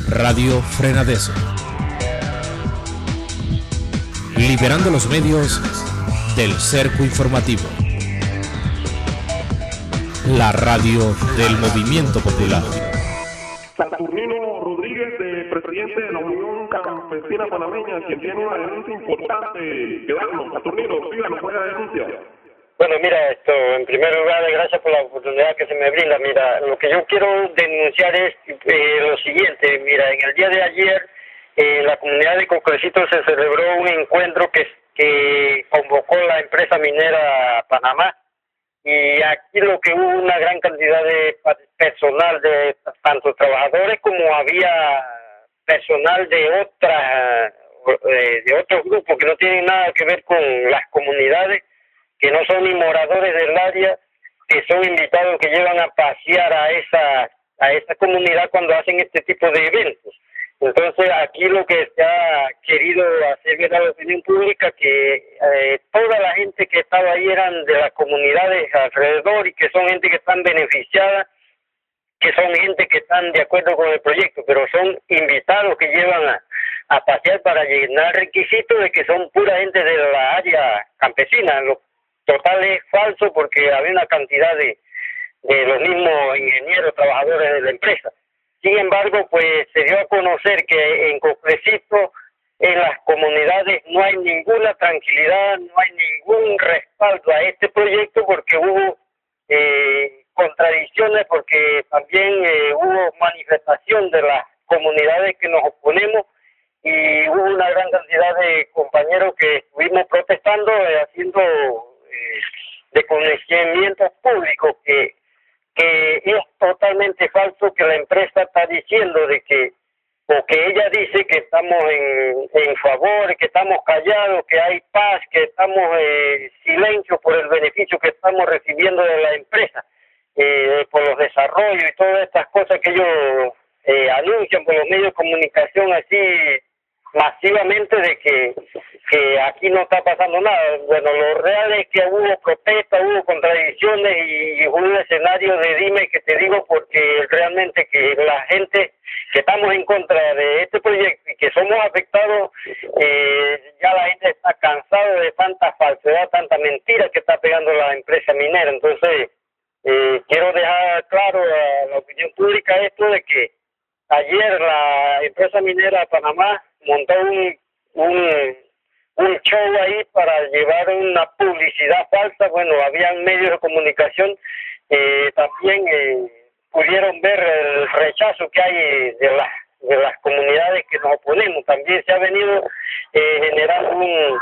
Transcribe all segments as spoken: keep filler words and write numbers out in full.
Radio Frenadeso. Liberando los medios del cerco informativo. La radio del movimiento popular. Saturnino Rodríguez, de presidente de la Unión Campesina Panameña, quien tiene una denuncia importante que darnos. Saturnino, díganos cuál es la denuncia. Bueno, mira, esto, en primer lugar, gracias por la oportunidad que se me brinda. Mira, lo que yo quiero denunciar es eh, lo siguiente. Mira, en el día de ayer, en la comunidad de Coclecito se celebró un encuentro que, que convocó la empresa minera Panamá. Y aquí lo que hubo una gran cantidad de personal, de tanto trabajadores como había personal de otras, de otros grupos que no tienen nada que ver con las comunidades, que no son ni moradores del área, que son invitados que llevan a pasear a esa a esa comunidad cuando hacen este tipo de eventos. Entonces aquí lo que se ha querido hacer ver a la opinión pública que eh, toda la gente que estaba ahí eran de las comunidades alrededor y que son gente que están beneficiadas, que son gente que están de acuerdo con el proyecto, pero son invitados que llevan a, a pasear para llenar requisitos de que son pura gente de la área campesina. Lo total es falso porque había una cantidad de, de los mismos ingenieros, trabajadores de la empresa. Sin embargo, pues se dio a conocer que en Coclecito, en las comunidades, no hay ninguna tranquilidad, no hay ningún respaldo a este proyecto porque hubo eh, contradicciones, porque también eh, hubo manifestación de las comunidades que nos oponemos y hubo una gran cantidad de compañeros que estuvimos protestando, eh, haciendo eh, de conocimientos públicos que que es totalmente falso, que la empresa está diciendo de que, o que ella dice que estamos en, en favor, que estamos callados, que hay paz, que estamos en eh, silencio por el beneficio que estamos recibiendo de la empresa, eh, por los desarrollos y todas estas cosas que ellos eh, anuncian por los medios de comunicación así masivamente de que, que aquí no está pasando nada. Bueno, lo real es que hubo protestas, hubo contradicciones y, y hubo un escenario de dime que te digo porque realmente que la gente que estamos en contra de este proyecto y que somos afectados, eh, ya la gente está cansada de tanta falsedad, tanta mentira que está pegando la empresa minera. Entonces, eh, quiero dejar claro a la opinión pública esto de que ayer la empresa minera Panamá montó un, un un show ahí para llevar una publicidad falsa. Bueno, habían medios de comunicación, eh, también eh, pudieron ver el rechazo que hay de las de las comunidades que nos oponemos. También se ha venido eh, generando un,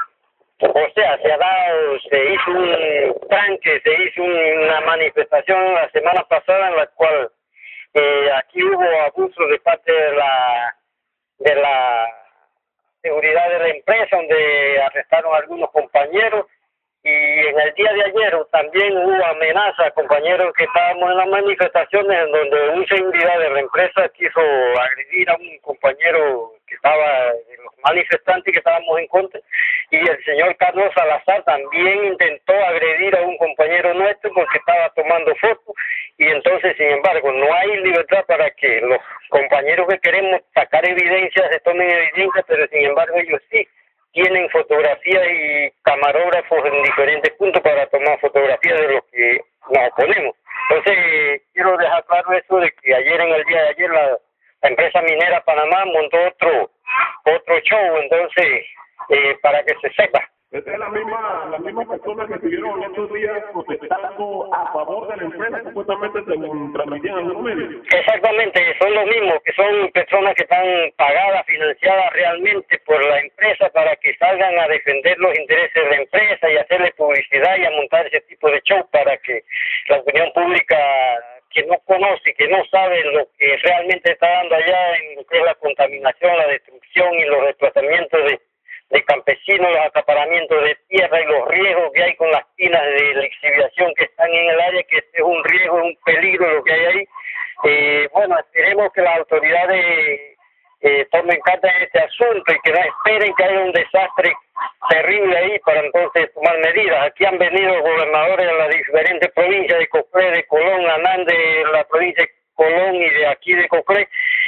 o sea, se ha dado, se hizo un tranque, se hizo una manifestación la semana pasada en la cual eh, aquí hubo abuso de parte de la de la seguridad de la empresa, donde arrestaron a algunos compañeros, y en el día de ayer también hubo amenazas a compañeros que estábamos en las manifestaciones, en donde un seguridad de la empresa quiso agredir a un compañero que estaba de los manifestantes que estábamos en contra, y el señor Carlos Salazar también intentó agredir a un compañero nuestro porque estaba tomando fotos, y entonces, sin embargo, no hay libertad para que los compañeros que queremos sacar evidencias se tomen evidencias, pero sin embargo ellos sí tienen fotografías y camarógrafos en diferentes puntos para tomar fotografías de los que nos oponemos. Entonces, quiero dejar claro eso de que ayer, en el día de ayer, la, la empresa minera Panamá montó otro otro show, entonces, eh, para que se sepa. Esta es la misma, las mismas personas que estuvieron estos días protestando a favor de la empresa, supuestamente según transmitían algunos medios. Exactamente, son los mismos, que son personas que están pagadas, financiadas realmente por la empresa para que salgan a defender los intereses de la empresa y hacerle publicidad y a montar ese tipo de show para que la opinión pública que no conoce, que no sabe lo que realmente está dando allá en lo que es la contaminación, la destrucción y los desplazamientos de de campesinos, los acaparamientos de tierra y los riesgos que hay con las tinas de lixiviación que están en el área, que este es un riesgo, es un peligro lo que hay ahí. Eh, bueno, esperemos que las autoridades eh, tomen carta en este asunto y que no esperen que haya un desastre terrible ahí para entonces tomar medidas. Aquí han venido gobernadores de las diferentes provincias de Coclé, de Colón, Anán, de la provincia de Colón y de aquí de Coclé,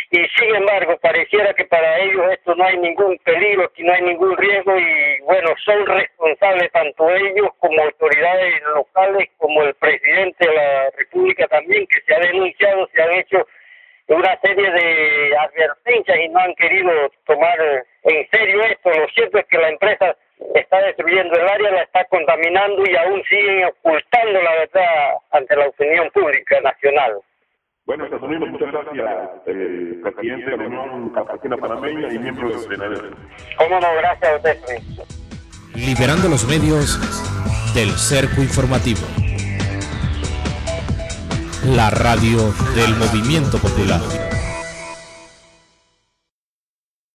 y sin embargo pareciera que para ellos esto no hay ningún peligro, que no hay ningún riesgo y bueno, son responsables tanto ellos como autoridades locales, como el presidente de la República también, que se ha denunciado, se han hecho una serie de advertencias y no han querido tomar en serio esto. Lo cierto es que la empresa está destruyendo el área, la está contaminando y aún siguen ocultando la verdad ante la opinión pública nacional. Bueno, Saturnino, muchas gracias, eh, presidente de la Unión Campesina Panameña y miembro del Senado. Cómo no, gracias a usted. Liberando los medios del cerco informativo. La radio del movimiento popular.